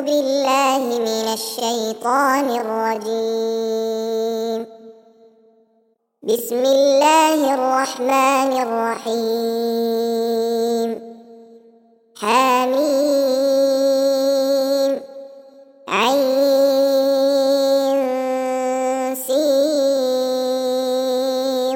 بالله من الشيطان الرجيم. بسم الله الرحمن الرحيم. حميم عين سين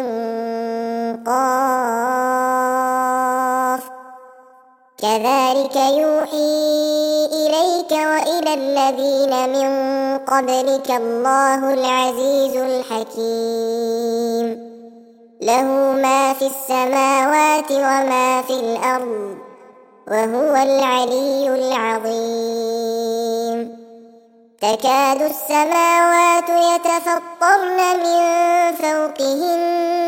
قاف كذلك يوحي إليك وإلى الذين من قبلك الله العزيز الحكيم. له ما في السماوات وما في الأرض وهو العلي العظيم. تكاد السماوات يتفطرن من فوقهن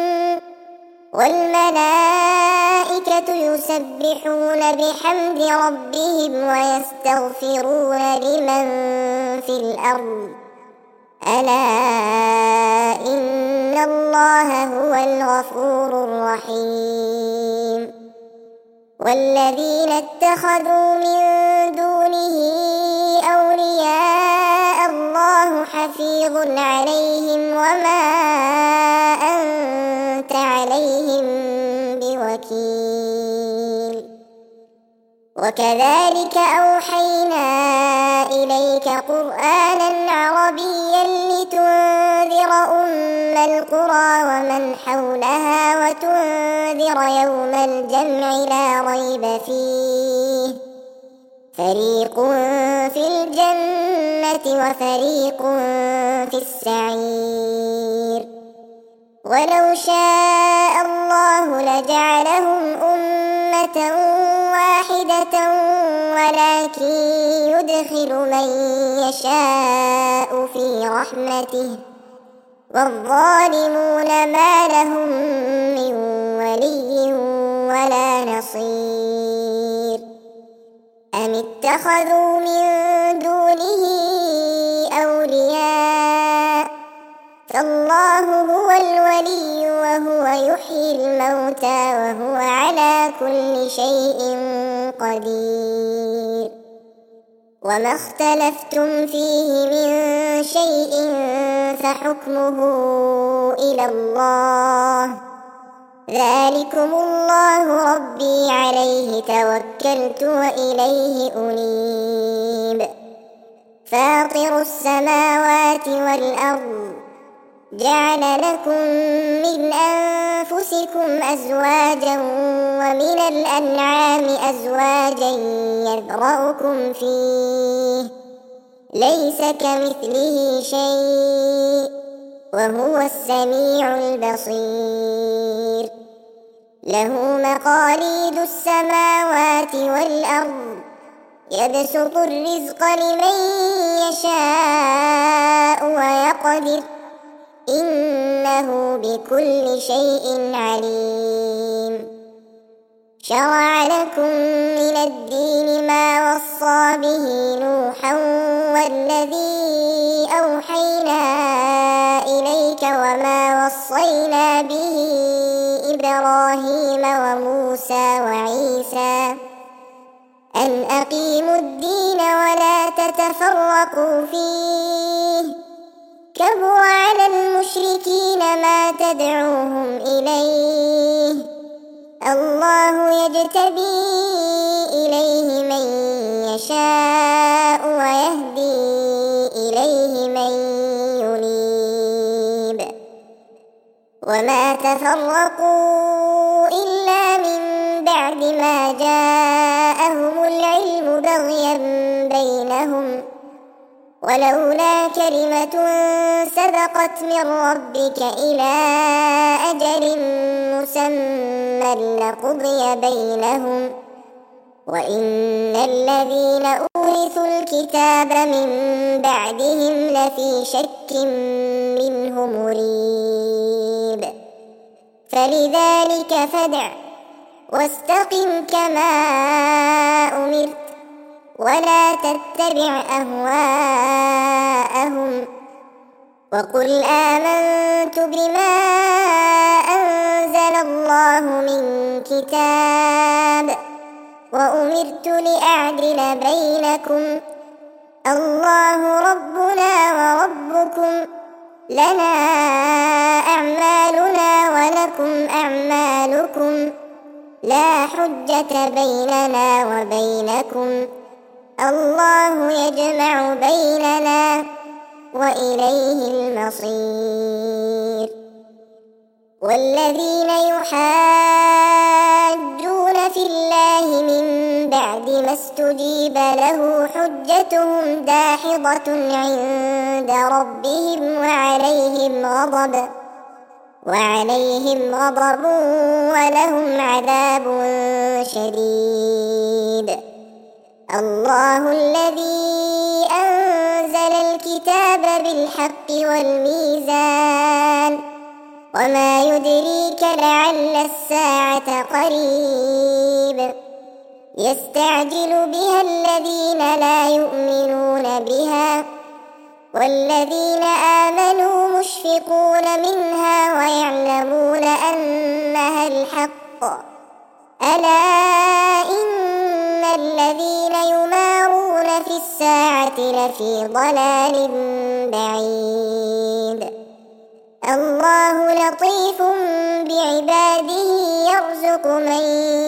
والملائكة يسبحون بحمد ربهم ويستغفرون لمن في الأرض ألا إن الله هو الغفور الرحيم. والذين اتخذوا من دونه أولياء الله حفيظ عليهم وما أنت عليهم بوكيل. وكذلك أوحينا إليك قرآنا عربيا لتنذر أم القرى ومن حولها وتنذر يوم الجمع لا ريب فيه فريق في الجنة وفريق في السعير. ولو شاء الله لجعلهم أمة واحدة ولكن يدخل من يشاء في رحمته والظالمون ما لهم من ولي ولا نصير. أم اتخذوا من دونه أولياء فالله هو الولي وهو يحيي الموتى وهو على كل شيء قدير. وما اختلفتم فيه من شيء فحكمه إلى الله ذلكم الله ربي عليه توكلت وإليه أنيب. فاطر السماوات والأرض جعل لكم من أنفسكم أزواجا ومن الأنعام أزواجا يذرأكم فيه ليس كمثله شيء وهو السميع البصير. له مقاليد السماوات والأرض يبسط الرزق لمن يشاء ويقدر إنه بكل شيء عليم. شرع لكم من الدين ما وصى به نوحا والذي أوحينا إليك وما وصينا به إبراهيم وموسى وعيسى أن أقيموا الدين ولا تتفرقوا فيه كبر على المشركين ما تدعوهم إليه الله يجتبي إليه من يشاء ويهدي إليه من ينيب. وما تفرقوا إلا من بعد ما جاءهم العلم بغيا بينهم ولولا كلمة سبقت من ربك إلى أجل مسمى لقضي بينهم وإن الذين أورثوا الكتاب من بعدهم لفي شك منه مريب. فلذلك فادع واستقم كما أمرت ولا تتبع أهواءهم وقل آمنت بما أنزل الله من كتاب وأمرت لأعدل بينكم الله ربنا وربكم لنا أعمالنا ولكم أعمالكم لا حجة بيننا وبينكم الله يجمع بيننا وإليه المصير. والذين يحاجون في الله من بعد ما استجيب له حجتهم داحضة عند ربهم وعليهم غضب ولهم عذاب شديد. الله الذي أنزل الكتاب بالحق والميزان وما يدريك لعل الساعة قريب يستعجل بها الذين لا يؤمنون بها والذين آمنوا مشفقون منها ويعلمون أنها الحق ألا إن الذين يمارون في الساعة لفي ضلال بعيد. الله لطيف بعباده يرزق من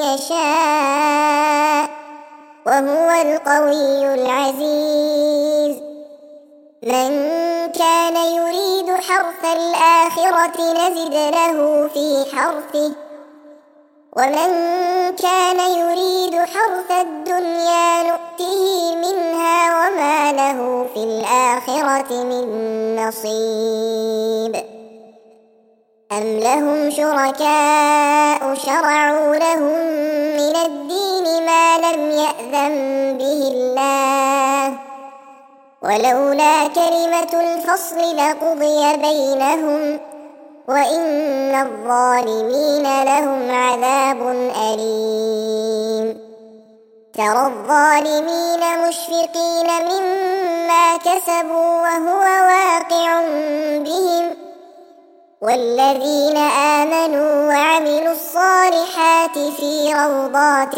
يشاء وهو القوي العزيز. من كان يريد حرث الآخرة نزد له في حرثه ومن كان يريد حرث الدنيا نؤته منها وما له في الآخرة من نصيب. أم لهم شركاء شرعوا لهم من الدين ما لم يأذن به الله ولولا كلمة الفصل لقضي بينهم وإن الظالمين لهم عذاب أليم. ترى الظالمين مشفقين مما كسبوا وهو واقع بهم والذين آمنوا وعملوا الصالحات في روضات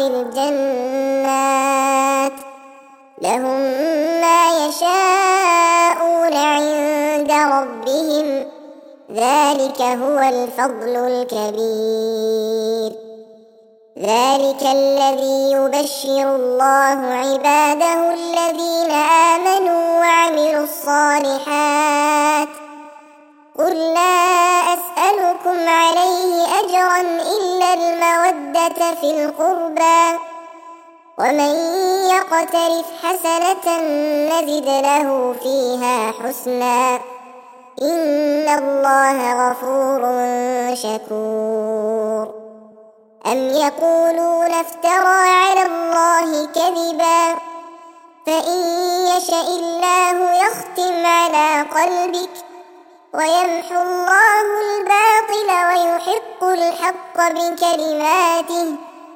الجنات لهم ما يشاءون عند ربهم ذلك هو الفضل الكبير. ذلك الذي يبشر الله عباده الذين آمنوا وعملوا الصالحات قل لا أسألكم عليه أجرا إلا المودة في القربى ومن يقترف حسنة نزد له فيها حسنا إن الله غفور شكور. أم يقولون افترى على الله كذبا فإن يشأ الله يختم على قلبك ويمحو الله الباطل ويحق الحق بكلماته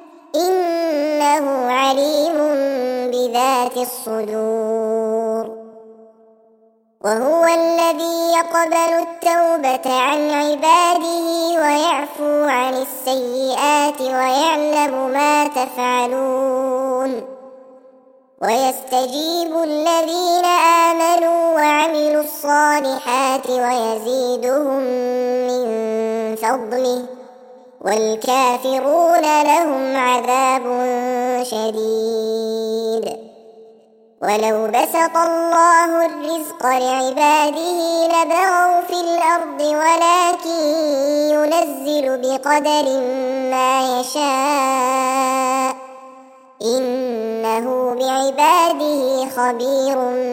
إنه عليم بذات الصدور. وهو الذي يقبل التوبة عن عباده ويعفو عن السيئات ويعلم ما تفعلون ويستجيب الذين آمنوا وعملوا الصالحات ويزيدهم من فضله والكافرون لهم عذاب شديد. ولو بسط الله الرزق لعباده لبغوا في الأرض ولكن ينزل بقدر ما يشاء إنه بعباده خبير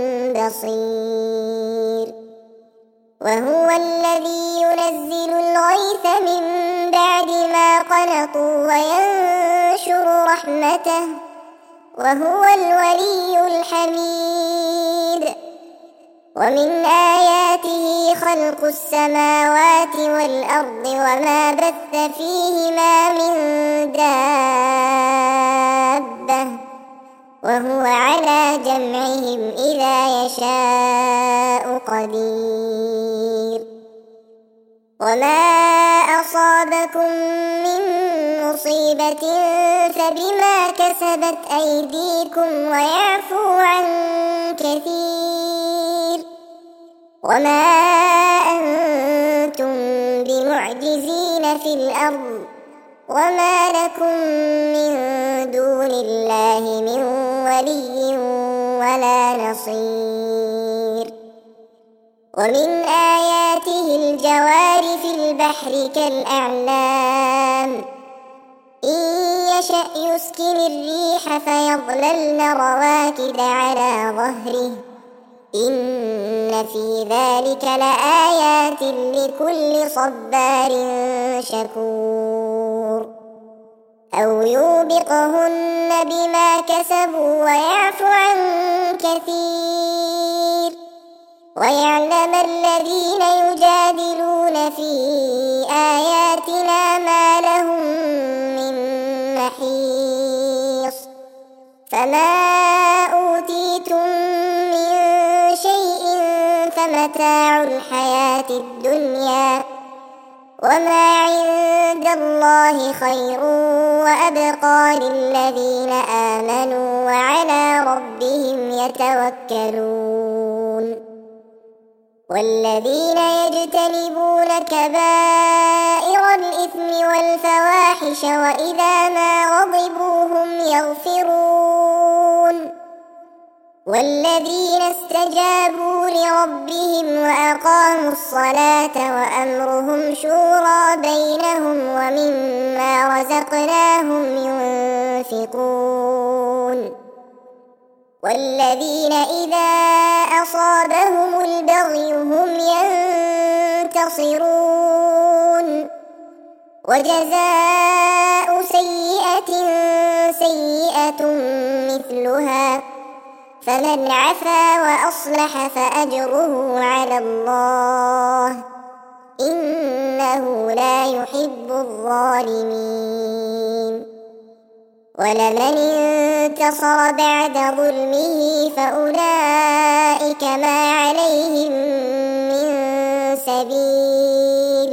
بصير. وهو الذي ينزل الغيث من بعد ما قنطوا وينشر رحمته وهو الولي الحميد. ومن آياته خلق السماوات والأرض وما بث فيهما من دابة وهو على جمعهم إذا يشاء قدير. وما أصابكم من مصيبة فبما كسبت أيديكم ويعفو عن كثير وما أنتم بمعجزين في الأرض وما لكم من دون الله من ولي ولا نصير ومن آياته الجوار في البحر كالأعلام إن يشأ يسكن الريح فيظللن رواكد على ظهره إن في ذلك لآيات لكل صبار شكور أو يوبقهن بما كسبوا ويعفو عن كثير ويعلم الذين يجادلون في آياتنا ما لهم من محيص فما أوتيتم من شيء فمتاع الحياة الدنيا وما عند الله خير وأبقى للذين آمنوا وعلى ربهم يتوكلون والذين يجتنبون كبائر الإثم والفواحش وإذا ما غضبوا هم يغفرون والذين استجابوا لربهم وأقاموا الصلاة وأمرهم شورى بينهم ومما رزقناهم ينفقون والذين إذا أصابهم البغي هم ينتصرون وجزاء سيئة سيئة مثلها فمن عفا وأصلح فأجره على الله إنه لا يحب الظالمين ولمن انتصر بعد ظلمه فأولئك ما عليهم من سبيل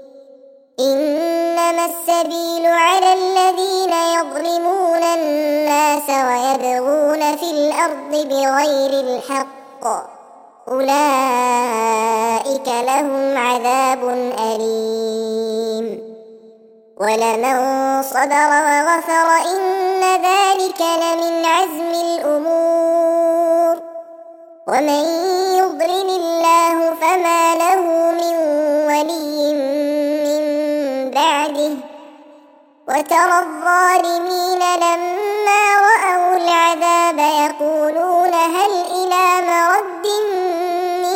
إنما السبيل على الذين يظلمون الناس ويبغون في الأرض بغير الحق أولئك لهم عذاب أليم ولمن صبر وغفر إن ذلك لمن عزم الأمور ومن يضلل الله فما له من ولي من بعده وترى الظالمين لما رأوا العذاب يقولون هل إلى مرد من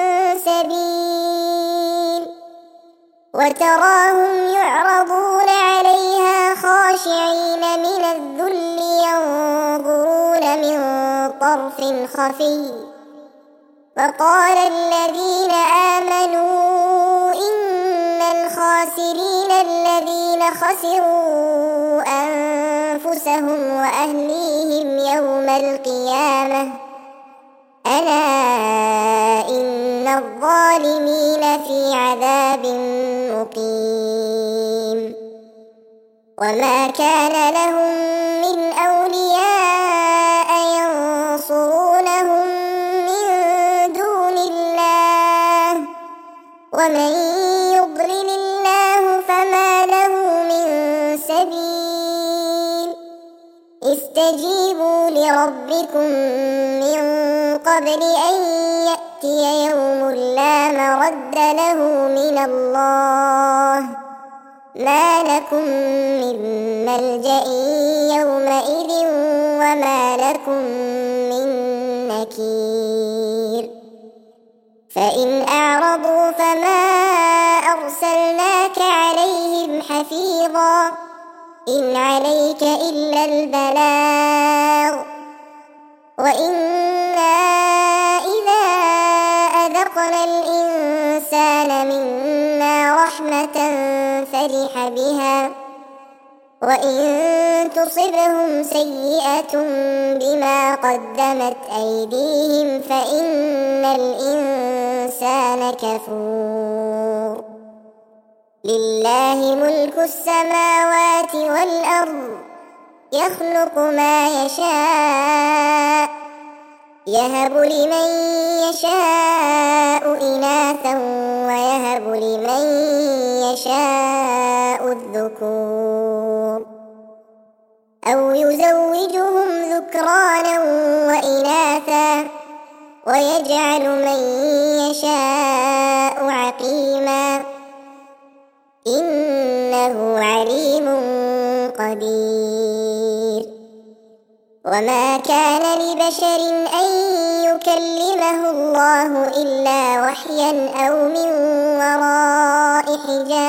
سبيل وتراهم يعرضون عليها خاشعين من الذل ينظرون من طرف خفي وقال الذين آمنوا إن الخاسرين الذين خسروا أنفسهم وأهليهم يوم القيامة ألا إن الظالمين في عذاب مقيم وما كان لهم من أولياء ينصرونهم من دون الله ومن يضلل الله فما له من سبيل استجيبوا لربكم من قبل أن يأتي يوم لا مرد له من الله ما لكم من ملجأ يومئذ وما لكم من نكير فإن أعرضوا فما أرسلناك عليهم حفيظا إن عليك إلا البلاغ وإنا إذا أذقنا الإنسان منا رحمة فرح بها وإن تصبهم سيئة بما قدمت أيديهم فإن الإنسان كفور لله ملك السماوات والأرض يخلق ما يشاء يهب لمن يشاء إناثا ويهب لمن يشاء الذكور أو يزوجهم ذكرانا وإناثا ويجعل من يشاء عقيما إنه عليم قدير. وما كان لبشر أن يكلمه الله إلا وحيا أو من وراء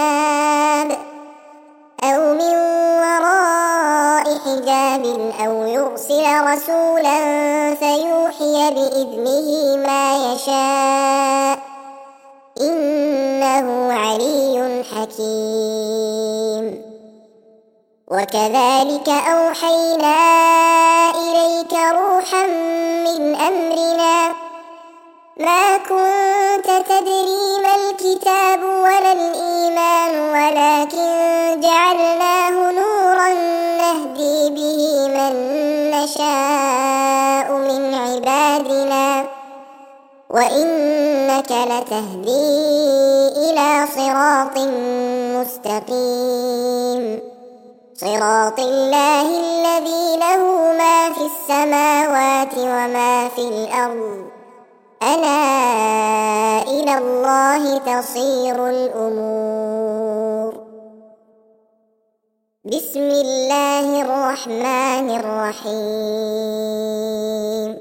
حجاب أو يرسل رسولا فيوحي بإذنه ما يشاء إنه علي حكيم. وكذلك أوحينا إليك روحا من أمرنا ما كنت تدري ما الكتاب ولا الإيمان ولكن جعلناه نورا نهدي به من نشاء من عبادنا وإنك لتهدي إلى صراط مستقيم صراط الله الذي له ما في السماوات وما في الأرض ألا إلى الله تصير الأمور. بسم الله الرحمن الرحيم.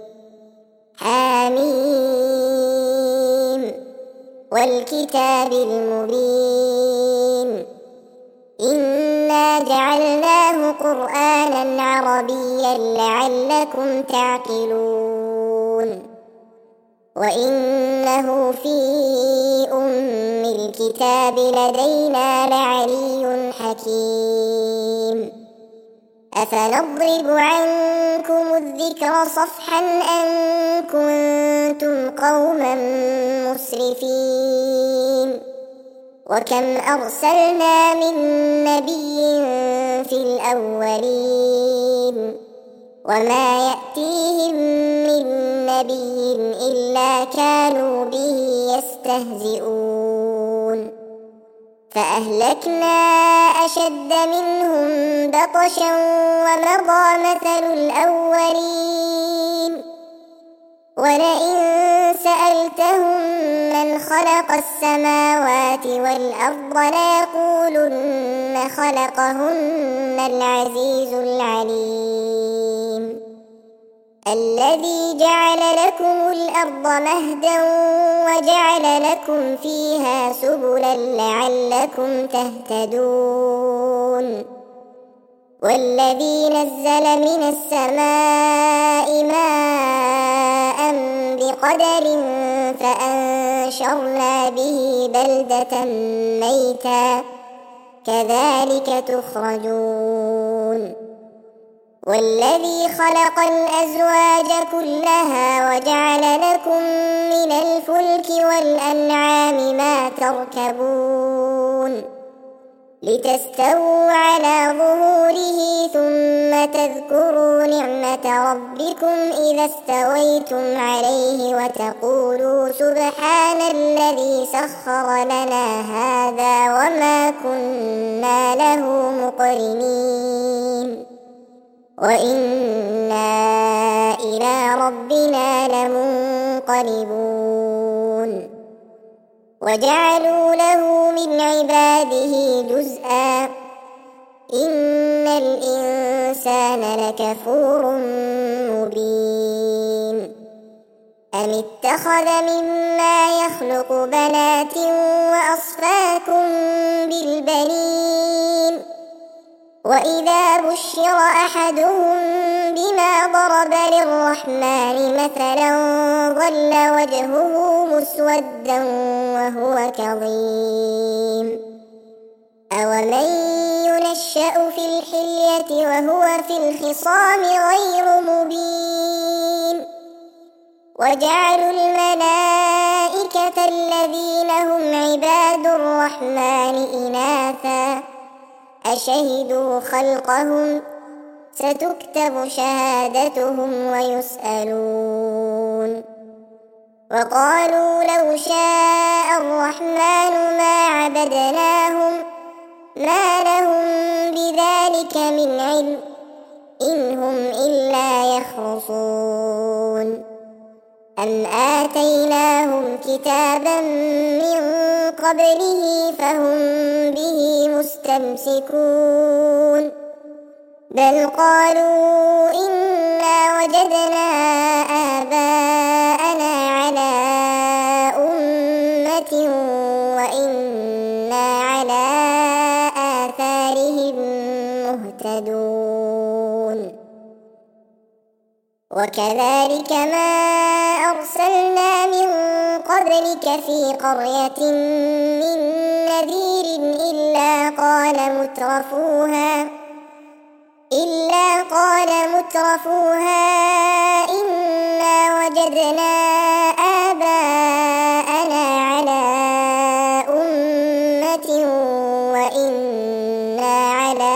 حميم والكتاب المبين إنا جعلناه قرآنا عربيا لعلكم تعقلون وإنه في أم الكتاب لدينا لعلي حكيم. أفنضرب عنكم الذكر صفحا أن كنتم قوما مسرفين وكم أرسلنا من نبي في الأولين وما يأتيهم من نبي إلا كانوا به يستهزئون فأهلكنا أشد منهم بطشا ومضى مثل الأولين ولئن سألتهم من خلق السماوات والأرض ليقولن خلقهن العزيز العليم الذي جعل لكم الأرض مهدا وجعل لكم فيها سبلا لعلكم تهتدون والذي نزل من السماء ماء بقدر فأنشرنا به بلدة ميتا كذلك تخرجون والذي خلق الأزواج كلها وجعل لكم من الفلك والأنعام ما تركبون لتستووا على ظهوره ثم تذكروا نعمة ربكم إذا استويتم عليه وتقولوا سبحان الذي سخر لنا هذا وما كنا له مقرنين وإنا إلى ربنا لمنقلبون وجعلوا له من عباده جزءا إن الإنسان لكفور مبين أم اتخذ مما يخلق بنات وأصفاكم بالبنين وإذا بشر أحدهم بما ضرب للرحمن مثلا ظل وجهه مسودا وهو كظيم أومن ينشأ في الحلية وهو في الخصام غير مبين وجعلوا الملائكة الذين هم عباد الرحمن إناثا أشهدوا خلقهم ستكتب شهادتهم ويسألون وقالوا لو شاء الرحمن ما عبدناهم ما لهم بذلك من علم إن هم إلا يخرصون أم آتيناهم كتابا من قبله فهم به مستمسكون بل قالوا إنا وجدنا آباءنا على أمة وإنا على آثارهم مهتدون وكذلك ما أرسلنا من قبلك في قرية من نذير إلا قال مترفوها إنا وجدنا آباءنا على أمة وإنا على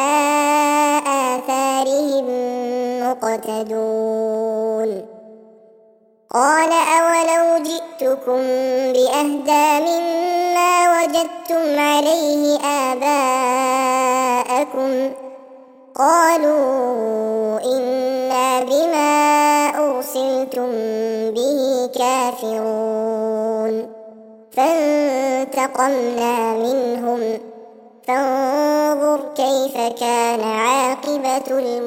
آثارهم مقتدون قال أولو جئتكم بأهدى مما وجدتم عليه آباءكم قالوا إنا بما أرسلتم به كافرون فانتقمنا منهم فانظر كيف كان عاقبة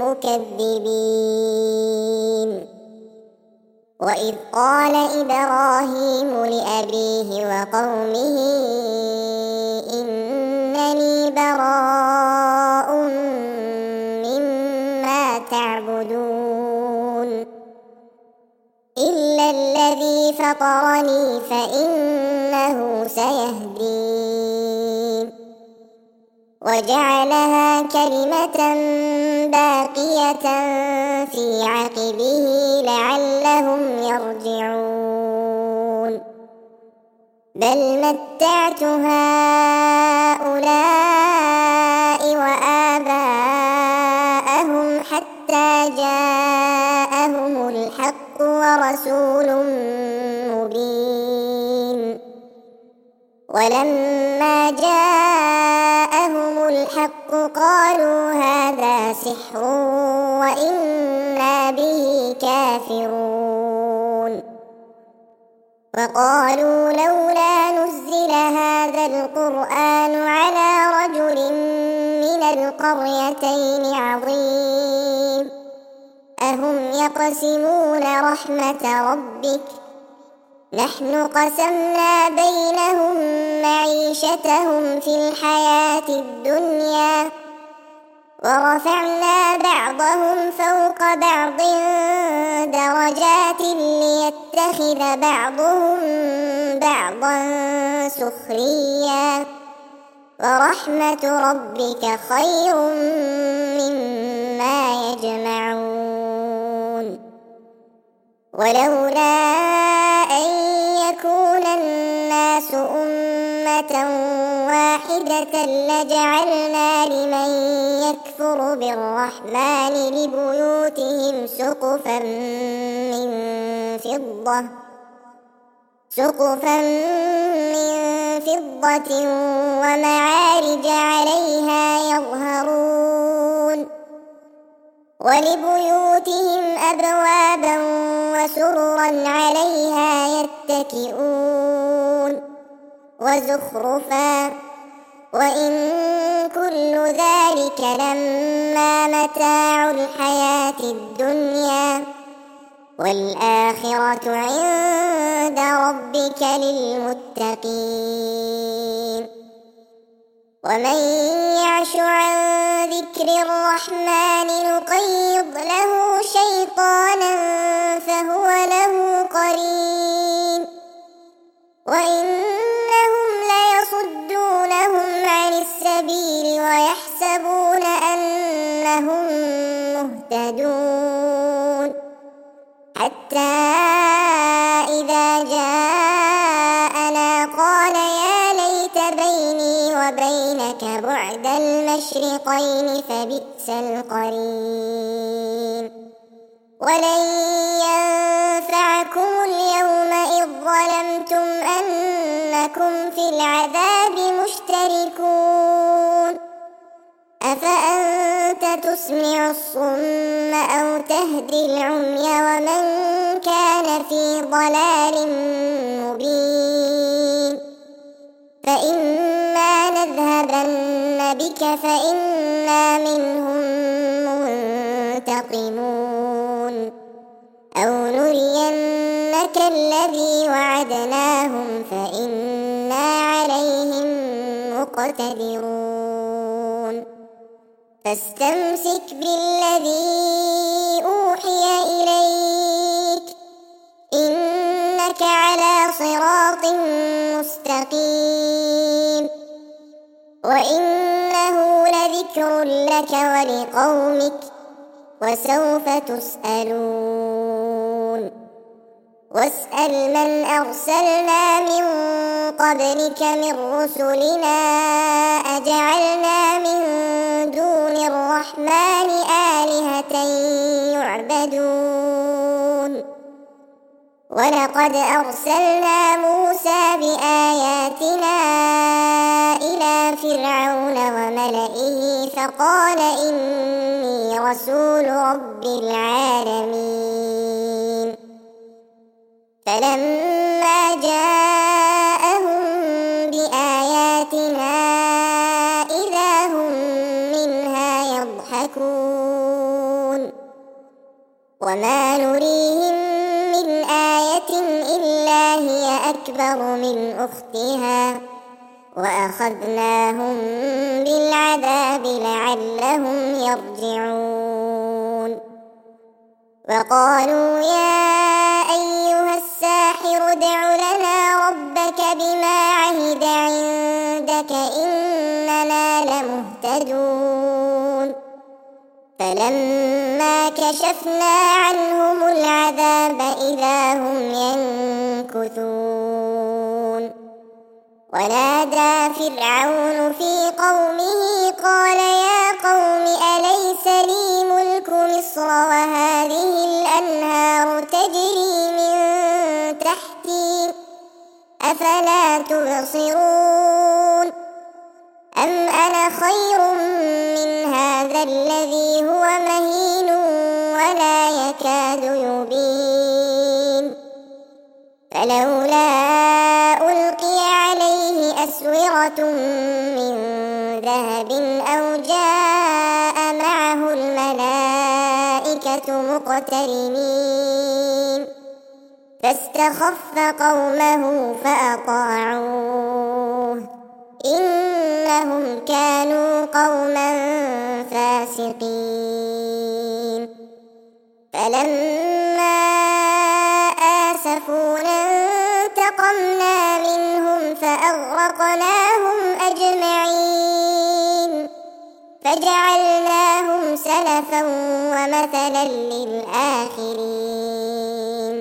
المكذبين وإذ قال إبراهيم لأبيه وقومه إنني براء مما تعبدون إلا الذي فطرني فإنه سيهدين وجعلها كلمة باقية في عقبه لعلهم يرجعون بل متعت هؤلاء وآباءهم حتى جاءهم الحق ورسول مبين ولما جاءهم الحق قالوا هذا سحر وإنا به كافرون وقالوا لولا نزل هذا القرآن على رجل من القريتين عظيم أهم يقسمون رحمة ربك نحن قسمنا بينهم معيشتهم في الحياة الدنيا ورفعنا بعضهم فوق بعض درجات ليتخذ بعضهم بعضا سخريا ورحمة ربك خير مما يجمعون ولولا أن يكون الناس أمة واحدة لجعلنا لمن يكفر بالرحمن لبيوتهم سقفا من فضة ومعارج عليها يظهرون ولبيوتهم أبوابا وسررا عليها يتكئون وزخرفا وإن كل ذلك لما متاع الحياة الدنيا والآخرة عند ربك للمتقين ومن يعش عن ذكر الرحمن نقيض له شيطانا فهو له قرين وإنهم ليصدونهم عن السبيل ويحسبون أنهم مهتدون حتى إذا جاءنا قال يا ليت بيني وبينك بعد المشرقين فبئس القرين ولن ينفعكم اليوم إذ أنكم في العذاب مشتركون أفأنت تسمع الصم أو تهدي العمي ومن كان في ضلال مبين فإما نذهبن بك فإنا منهم منتقمون أو نرينك الذي وعدناهم فإنا عليهم مقتدرون فاستمسك بالذي أوحي إليك إنك على صراط مستقيم وإنه لذكر لك ولقومك وسوف تسألون واسأل من أرسلنا من قبلك من رسلنا أجعلنا من دون الرحمن آلهة يعبدون ولقد أرسلنا موسى بآياتنا إلى فرعون وملئه فقال إني رسول رب العالمين فلما جاءهم بآياتنا إذا هم منها يضحكون وما نريهم من آية إلا هي أكبر من أختها وأخذناهم بالعذاب لعلهم يرجعون وقالوا يا أيها الساحر ادع لنا ربك بما عهد عندك إننا لمهتدون فلما كشفنا عنهم العذاب إذا هم ينكثون ونادى فرعون في قومه قال يا قوم أليس لي ملك مصر وهذه الأنهار تجري من تحتي أفلا تبصرون أم أنا خير من هذا الذي هو مهين ولا يكاد يبين فلولا ألقي عليه أسورة من ذهب أو جاء معه الملائكة مقترنين فاستخف قومه فأطاعوه إنهم كانوا قوما فاسقين فلما آسفونا انتقمنا منهم فأغرقناهم أجمعين فجعلناهم سلفا ومثلا للآخرين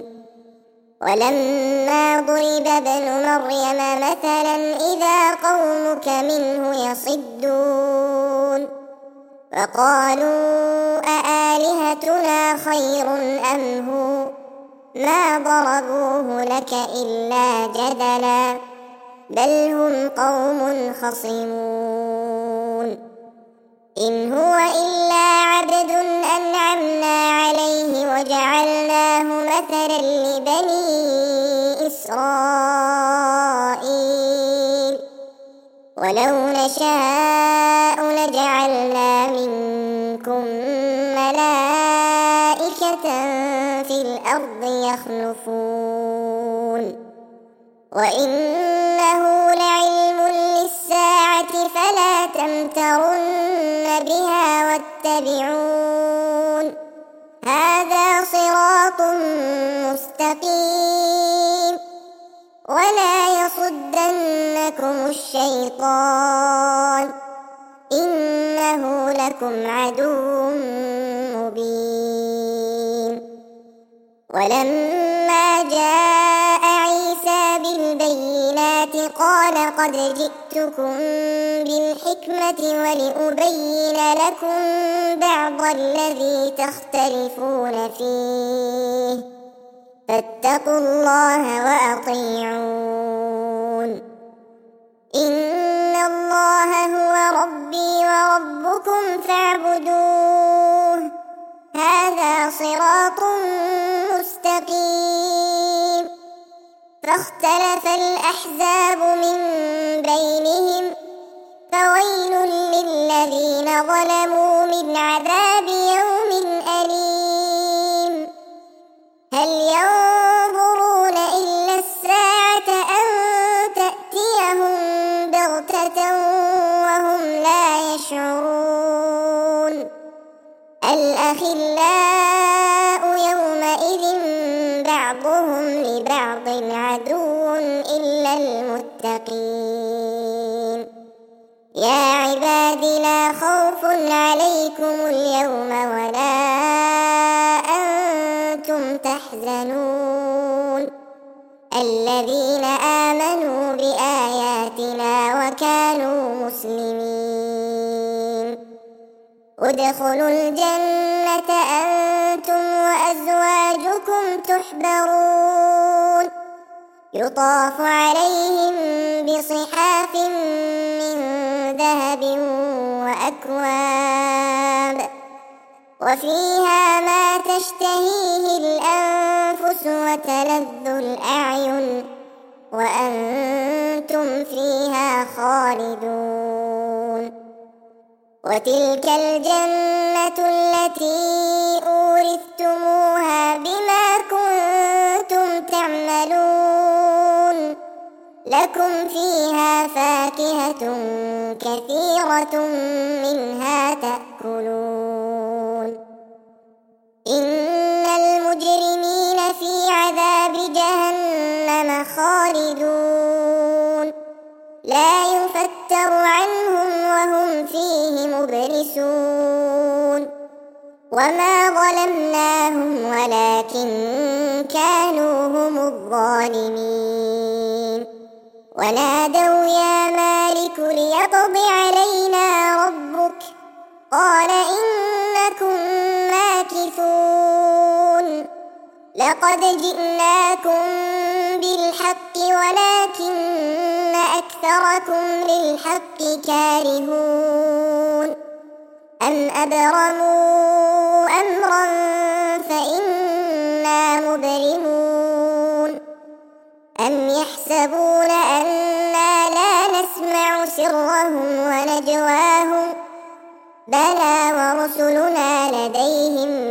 ولما ضرب ابن مريم مثلا إذا قومك منه يصدون وقالوا أآلهتنا خير أم هو ما ضربوه لك إلا جدلا بل هم قوم خصمون إن هو إلا عبد أنعمنا عليه وجعلناه مثلا لبني إسرائيل ولو نشاء لجعلنا منكم ملائكة في الأرض يخلفون وإنه لعلم للساعة فلا تمترن بها واتبعون هذا صراط مستقيم ولا يصدنكم الشيطان إنه لكم عدو مبين ولما جاء عيسى بالبينات قال قد جئتكم بالحكمة ولأبين لكم بعض الذي تختلفون فيه فاتقوا الله وأطيعون إن الله هو ربي وربكم فاعبدوه هذا صراط مستقيم فاختلف الأحزاب من بينهم فويل للذين ظلموا من عذاب يوم أليم هل ينظرون إلا الساعة أن تأتيهم بغتة وهم لا يشعرون الأخلاء يومئذ بعضهم لبعض عدو إلا المتقين يا عباد لا خوف عليكم اليوم ولا أنتم تحزنون الذين آمنوا بآياتنا وكانوا مسلمين ادخلوا الجنة أنتم وأزواجكم تحبرون يطاف عليهم بصحاف من ذهب وأكواب وفيها ما تشتهيه الأنفس وتلذ الأعين وأنتم فيها خالدون وتلك الجنة التي أورثتموها بما كنتم تعملون لكم فيها فاكهة كثيرة منها تأكلون إن المجرمين في عذاب جهنم خالدون لا يفتر عنهم وهم فيه مبلسون وما ظلمناهم ولكن كانوا هم الظالمين ونادوا يا مالك ليقض علينا ربك قال إنكم ماكثون لقد جئناكم بالحق ولكن أكثركم للحق كارهون أم أبرموا أمرا فإنا مبرمون أم يحسبون أنا لا نسمع سرهم ونجواهم بلى ورسلنا لديهم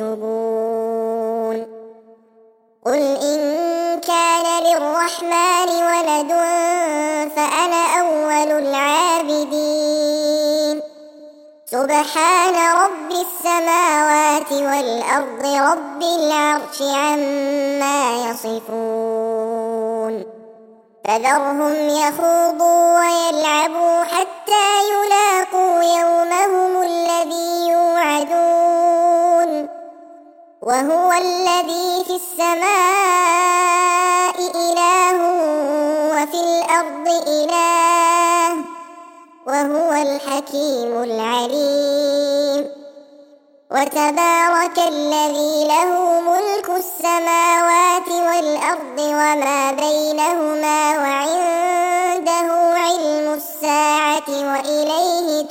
يكتبون قل إن كان للرحمن ولد فأنا أول العابدين سبحان رب السماوات والأرض رب العرش عما يصفون فذرهم يخوضوا ويلعبوا حتى يلاقوا يومهم الذي يوعدون وهو الذي في السماء إله وفي الأرض إله وهو الحكيم العليم وتبارك الذي له ملك السماوات والأرض وما بينهما وعنده علم الساعة وإليه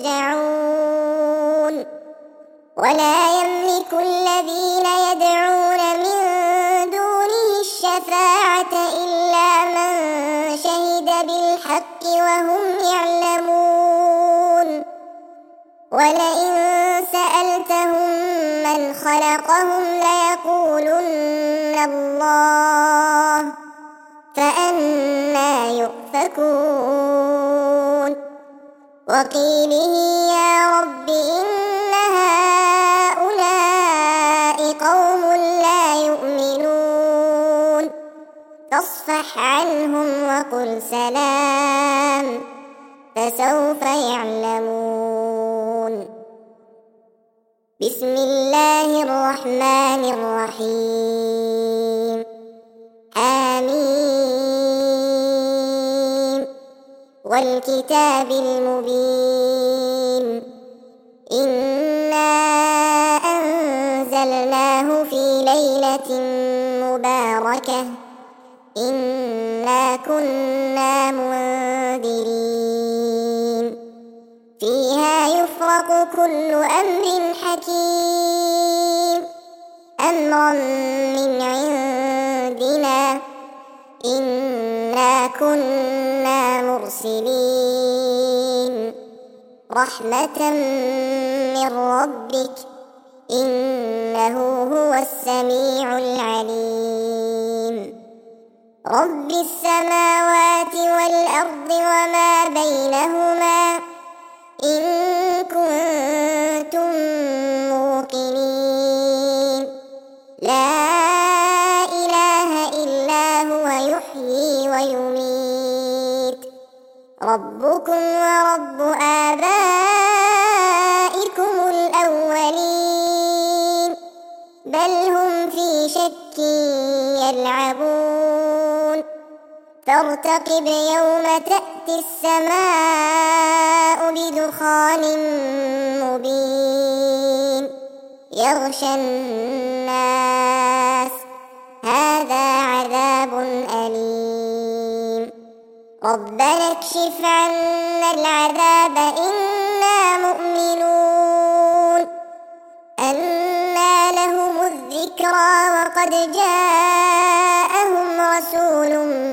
ترجعون ولا يملك الذين يدعون من دونه الشفاعة إلا من شهد بالحق وهم يعلمون ولئن سألتهم من خلقهم ليقولن الله فأنى يؤفكون وقيله يا رب إن هؤلاء قوم لا يؤمنون فاصفح عنهم وقل سلام فسوف يعلمون بسم الله الرحمن الرحيم آمين والكتاب المبين إنا أنزلناه في ليلة مباركة إنا كنا منذرين فيها يفرق كل أمر حكيم أمرا من عندنا إنا كنا مرسلين رحمة من ربك إنه هو السميع العليم رب السماوات والأرض وما بينهما إن كنتم موقنين لا إله إلا هو يحيي ويميت ربكم ورب آبائكم الأولين بل هم في شك يلعبون فارتقب يوم تأتي السماء بدخان مبين يغشى الناس هذا عذاب أليم ربنا اكشف عنا العذاب إنا مؤمنون أنى لهم الذكرى وقد جاءهم رسول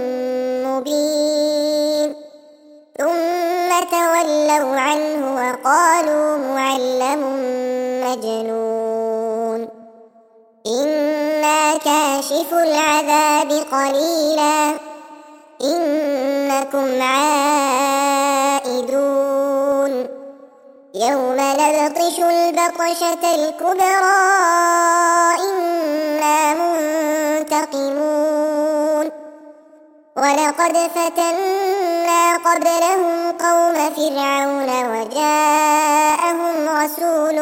مبين ثم تولوا عنه وقالوا معلم مجنون إنا كاشف العذاب قليلا إنكم عائدون يوم نبطش البطشة الكبرى إنا منتقمون ولقد فتنا قبلهم قوم فرعون وجاءهم رسول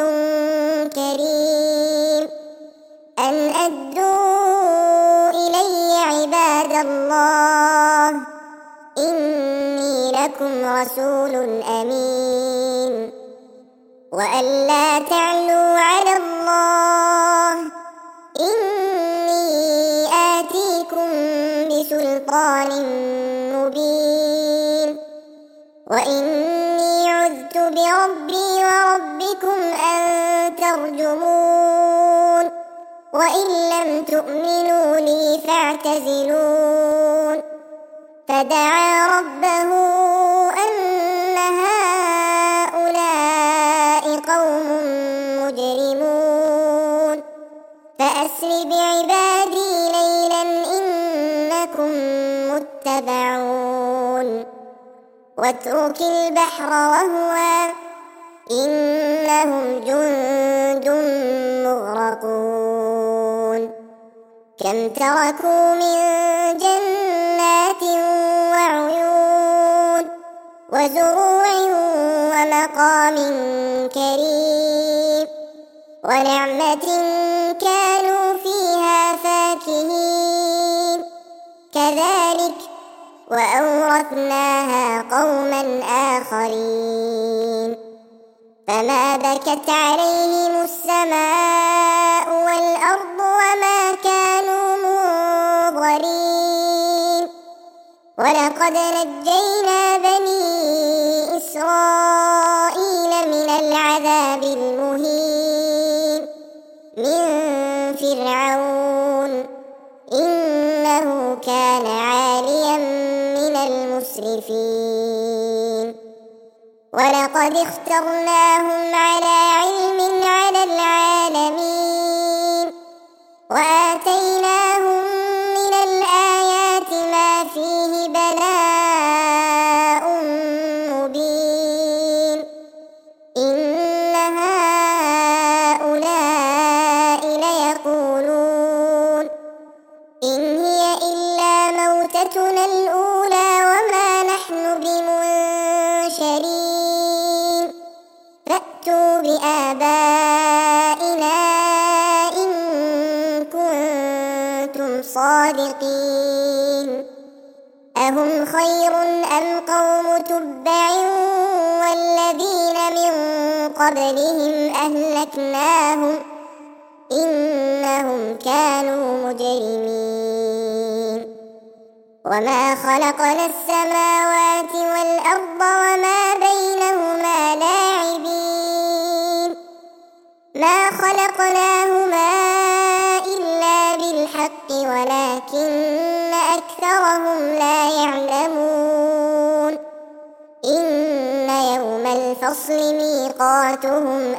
كريم أن أدوا إلي عباد الله إني لكم رسول أمين وأن لا تعلوا على الله إني آتيكم بسلطان مبين وإني عذت بربي وربكم أن ترجمون وإن لم تؤمنوا لي فاعتزلون فدعا ربه أن هؤلاء قوم مجرمون فأسر بعبادي ليلا إنكم متبعون واترك البحر رهوا إنهم جند مغرقون كم تركوا من جنات وعيون وزروع ومقام كريم ونعمة كانوا فيها فاكهين كذلك وأورثناها قوما آخرين فما بكت عليهم السماء والأرض وما كانوا منظرين ولقد نجينا بني إسرائيل من العذاب المهين من فرعون إنه كان عاليا من المسرفين ولقد اخترناهم على علم على العالمين وآتيناهم من الآيات ما فيه بلاء مبين إن هؤلاء ليقولون إن هي إلا موتتنا الأولى وما نحن بمنشرين فأتوا بآبائنا إن كنتم صادقين أهم خير أم قوم تبع والذين من قبلهم أهلكناهم إنهم كانوا مجرمين وما خلقنا السماوات والأرض وما بينهما لاعبين ما خلقناهما إلا بالحق ولكن أكثرهم لا يعلمون إن يوم الفصل ميقاتهم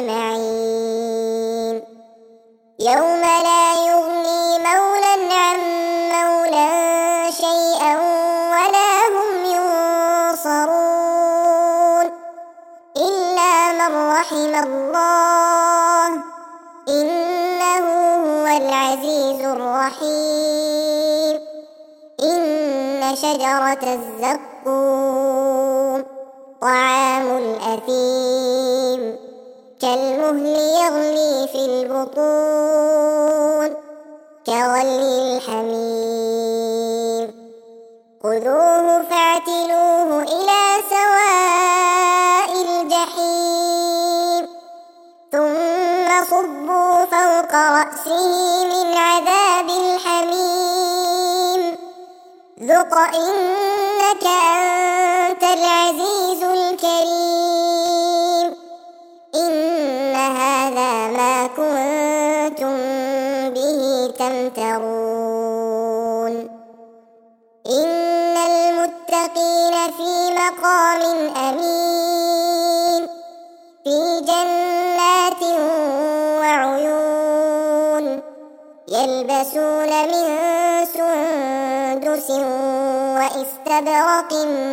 أجمعين يوم لا يغني مولى عن مولى شيئا ولا هم ينصرون إلا من رحم الله إنه هو العزيز الرحيم إن شجرة الزقوم طعام الأثيم كالمهل يغلي في البطون كغلي الحميم خذوه فاعتلوه إلى سواء الجحيم ثم صبوا فوق رأسه من عذاب الحميم ذق إنك أنت العزيز الكريم إن هذا ما كنتم به تمترون إن المتقين في مقام أمين في جنات وعيون يلبسون من سندس وإستبرق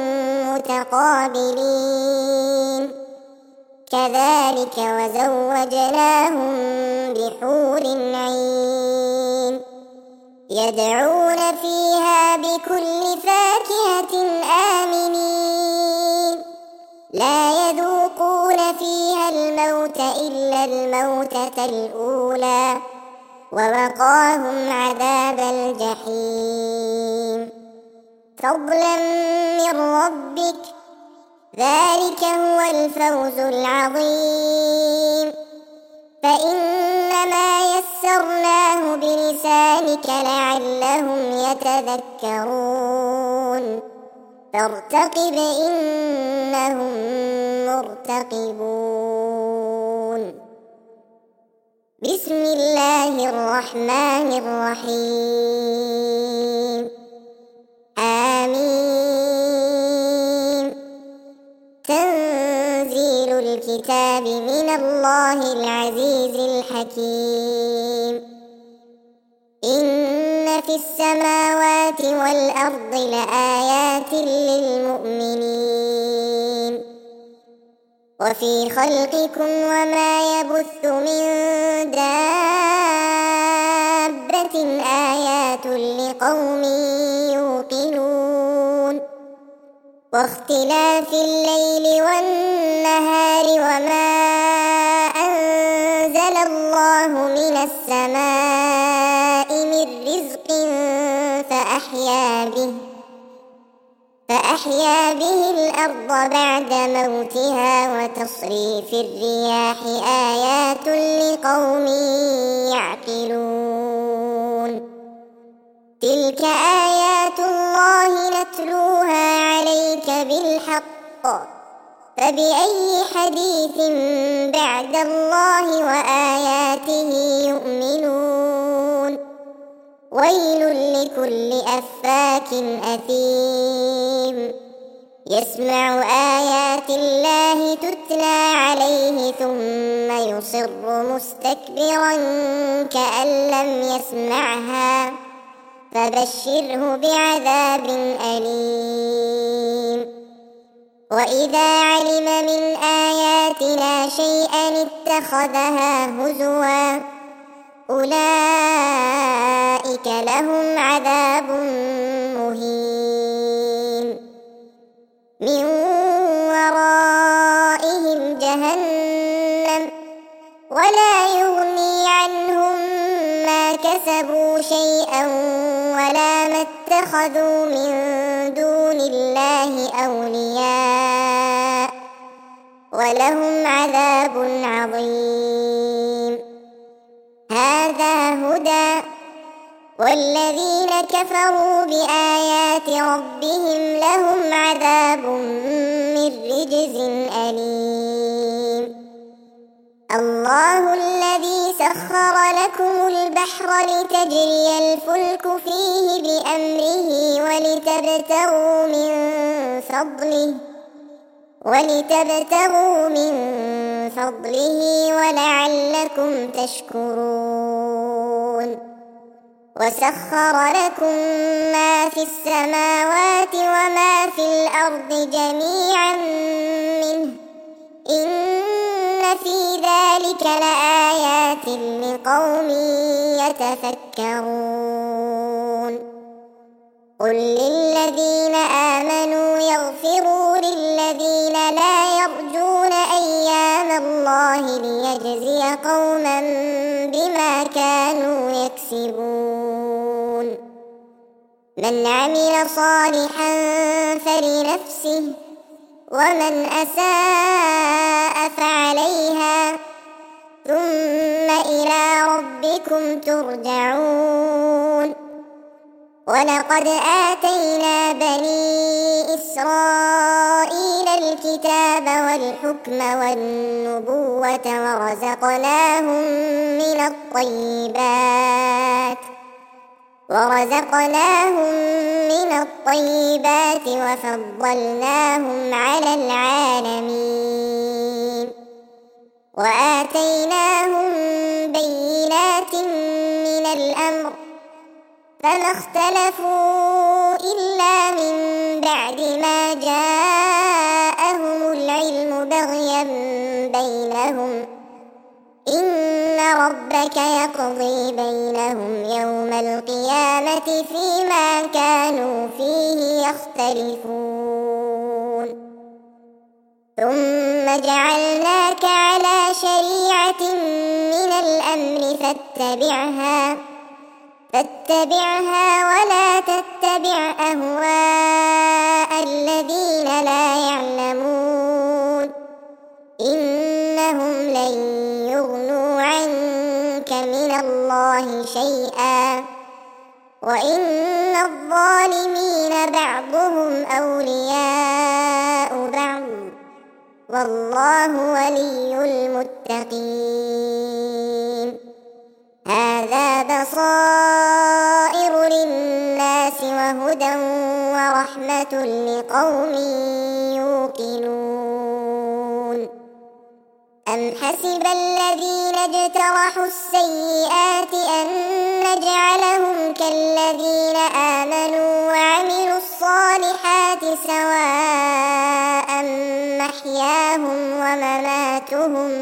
متقابلين كذلك وزوجناهم بحور عين يدعون فيها بكل فاكهة آمنين لا يذوقون فيها الموت إلا الموتة الأولى ووقاهم عذاب الجحيم فضلا من ربك ذلك هو الفوز العظيم فإنما يسرناه بلسانك لعلهم يتذكرون فارتقب إنهم مرتقبون بسم الله الرحمن الرحيم آمين تنزيل الكتاب من الله العزيز الحكيم إن في السماوات والأرض لآيات للمؤمنين وفي خلقكم وما يبث من دابة آيات لقوم يوقنون واختلاف الليل والنهار وما أنزل الله من السماء من رزق فأحيا به الأرض بعد موتها وتصريف الرياح آيات لقوم يعقلون تلك آيات الله نتلوها عليك بالحق فبأي حديث بعد الله وآياته يؤمنون ويل لكل أفاك أثيم يسمع آيات الله تتلى عليه ثم يصر مستكبرا كأن لم يسمعها فبشره بعذاب أليم وإذا علم من آياتنا شيئا اتخذها هزوا أولئك لهم عذاب مهين من ورائهم جهنم ولا يغني عنهم ما كسبوا شيئا ولا ما اتخذوا من دون الله أولياء ولهم عذاب عظيم هذا هدى والذين كفروا بآيات ربهم لهم عذاب من رجز أليم الله الذي سخر لكم البحر لتجري الفلك فيه بأمره ولتبتغوا من فضله ولعلكم تشكرون وسخر لكم ما في السماوات وما في الأرض جميعا منه إن في ذلك لآيات لقوم يتفكرون قل للذين آمنوا يغفروا للذين لا يرجون أيام الله ليجزي قوما بما كانوا يكسبون من عمل صالحا فلنفسه ومن أساء فعليها ثم إلى ربكم ترجعون ولقد آتينا بني إسرائيل الكتاب والحكم والنبوة ورزقناهم من الطيبات وفضلناهم على العالمين وآتيناهم بينات من الأمر فما اختلفوا إلا من بعد ما جاءهم العلم بغيا بينهم إن ربك يقضي بينهم يوم القيامة فيما كانوا فيه يختلفون ثم جعلناك على شريعة من الأمر فاتبعها ولا تتبع أهواء الذين لا يعلمون إنهم لن يغنوا عنك من الله شيئا وإن الظالمين بعضهم أولياء بعض والله ولي المتقين هذا بصائر للناس وهدى ورحمة لقوم يوقنون أم حسب الذين اجترحوا السيئات أن نجعلهم كالذين آمنوا وعملوا الصالحات سواء محياهم ومماتهم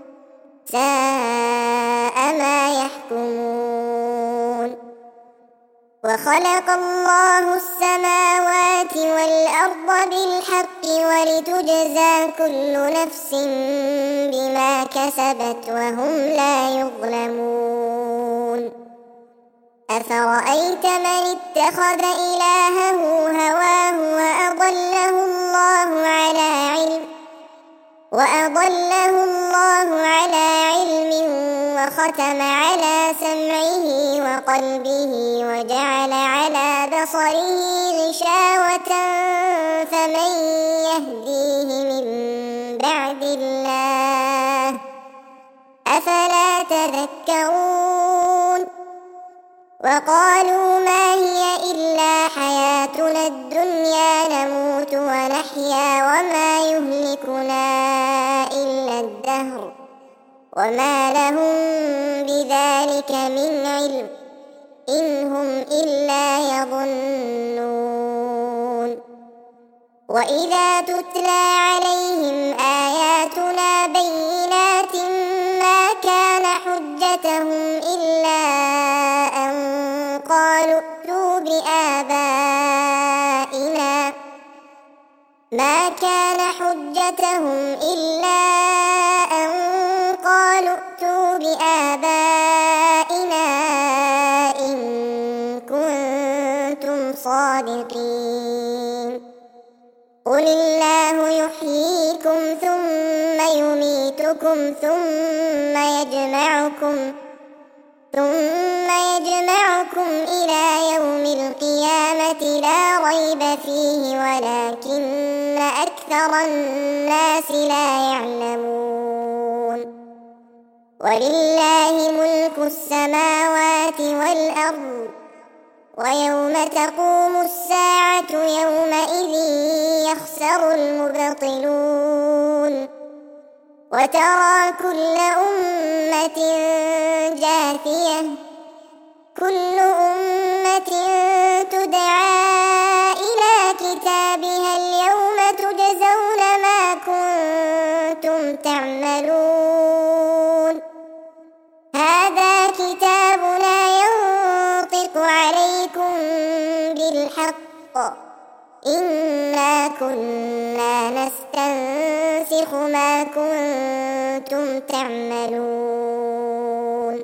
ساء ما يحكمون وخلق الله السماوات والأرض بالحق ولتجزى كل نفس بما كسبت وهم لا يظلمون أفرأيت من اتخذ إلهه هواه وأضله الله على علم وختم على سمعه وقلبه وجعل على بصره غشاوة فمن يهديه من بعد الله أفلا تذكرون وقالوا ما هي إلا حياتنا الدنيا نموت ونحيا وما يهلكنا إلا الدهر وما لهم بذلك من علم إن هم إلا يظنون وإذا تتلى عليهم آياتنا بينات ما كان حجتهم إلا أن قالوا ائتوا بآبائنا إن كنتم صادقين قل الله يحييكم ثم يميتكم ثم يجمعكم إلى يوم القيامة لا ريب فيه ولكن أكثر الناس لا يعلمون ولله ملك السماوات والأرض ويوم تقوم الساعة يومئذ يخسر المبطلون وترى كل أمة جاثية كل أمة تدعى إلى كتابها اليوم تجزون ما كنتم تعملون هذا كتابنا ينطق عليكم بالحق إنا كنا نستنسخ ما كنتم تعملون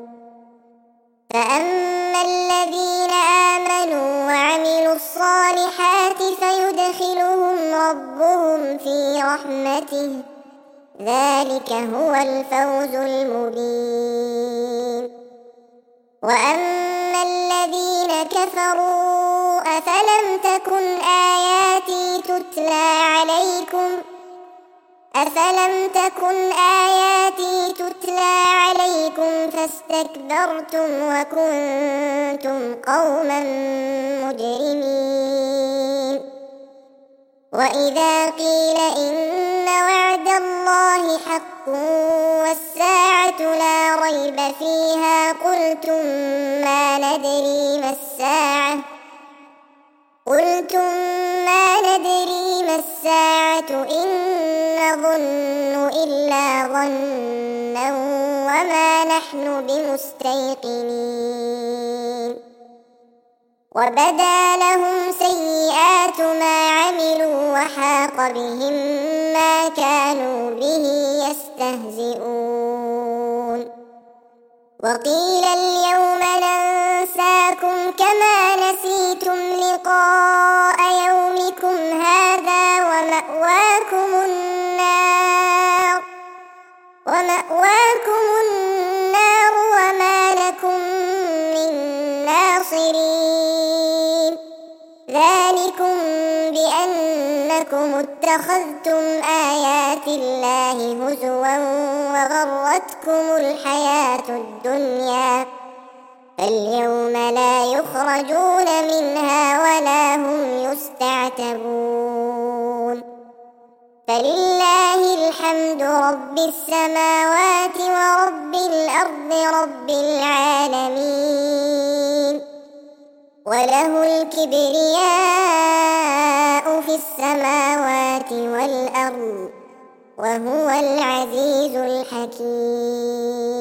فأما الذين آمنوا وعملوا الصالحات فيدخلهم ربهم في رحمته ذلك هو الفوز المبين وأما الذين كفروا أفلم تكن آياتي تتلى عليكم فاستكبرتم وكنتم قوما مجرمين وإذا قيل إن وعد الله حق والساعة لا ريب فيها قلتم ما ندري ما الساعة إن نظن إلا ظنا وما نحن بمستيقنين وبدا لهم سيئات ما عملوا وحاق بهم ما كانوا به يستهزئون وقيل اليوم ننساكم كما نسيتم لقاء يومكم هذا ومأواكم النار وما لكم من ناصرين ذلكم بأنكم اتخذتم آيات الله هزوا وغرتكم الحياة الدنيا فاليوم لا يخرجون منها ولا هم يستعتبون فلله الحمد رب السماوات ورب الأرض رب العالمين وله الكبرياء في السماوات والأرض وهو العزيز الحكيم.